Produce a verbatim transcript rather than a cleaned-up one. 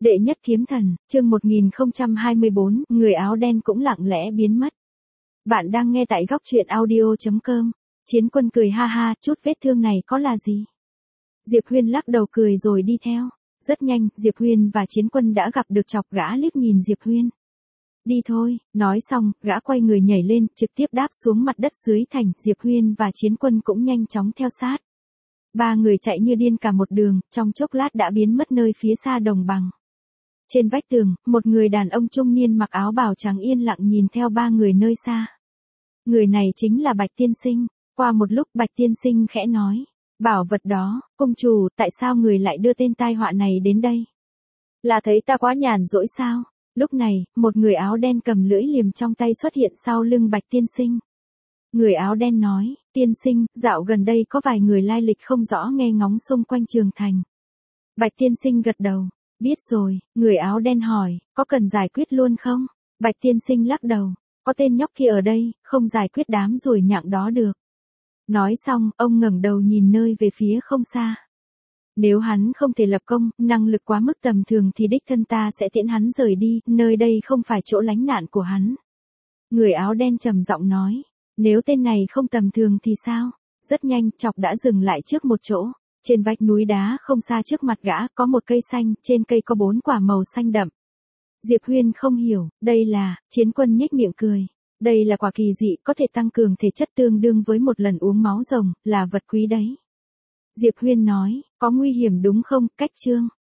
Đệ nhất kiếm thần, chương một nghìn không trăm hai mươi bốn, người áo đen cũng lặng lẽ biến mất. Bạn đang nghe tại góc truyện audio chấm com. Chiến Quân cười ha ha, chút vết thương này có là gì? Diệp Huyên lắc đầu cười rồi đi theo. Rất nhanh, Diệp Huyên và Chiến Quân đã gặp được, chọc gã liếc nhìn Diệp Huyên. Đi thôi, nói xong, gã quay người nhảy lên, trực tiếp đáp xuống mặt đất dưới thành, Diệp Huyên và Chiến Quân cũng nhanh chóng theo sát. Ba người chạy như điên cả một đường, trong chốc lát đã biến mất nơi phía xa đồng bằng. Trên vách tường, một người đàn ông trung niên mặc áo bào trắng yên lặng nhìn theo ba người nơi xa. Người này chính là Bạch Tiên Sinh. Qua một lúc Bạch Tiên Sinh khẽ nói, bảo vật đó, công chủ, tại sao người lại đưa tên tai họa này đến đây? Là thấy ta quá nhàn rỗi sao? Lúc này, một người áo đen cầm lưỡi liềm trong tay xuất hiện sau lưng Bạch Tiên Sinh. Người áo đen nói, tiên sinh, dạo gần đây có vài người lai lịch không rõ nghe ngóng xung quanh Trường Thành. Bạch Tiên Sinh gật đầu, biết rồi. Người áo đen hỏi, có cần giải quyết luôn không? Bạch Tiên Sinh lắc đầu, có tên nhóc kia ở đây, không giải quyết đám ruồi nhặng đó được. Nói xong, ông ngẩng đầu nhìn nơi về phía không xa. Nếu hắn không thể lập công, năng lực quá mức tầm thường thì đích thân ta sẽ tiễn hắn rời đi, nơi đây không phải chỗ lánh nạn của hắn. Người áo đen trầm giọng nói, nếu tên này không tầm thường thì sao? Rất nhanh, chọc đã dừng lại trước một chỗ. Trên vách núi đá không xa trước mặt gã có một cây xanh, trên cây có bốn quả màu xanh đậm. Diệp Huyên không hiểu, đây là, Chiến Quân nhếch miệng cười. Đây là quả kỳ dị, có thể tăng cường thể chất tương đương với một lần uống máu rồng, là vật quý đấy. Diệp Huyên nói, có nguy hiểm đúng không, cách chương.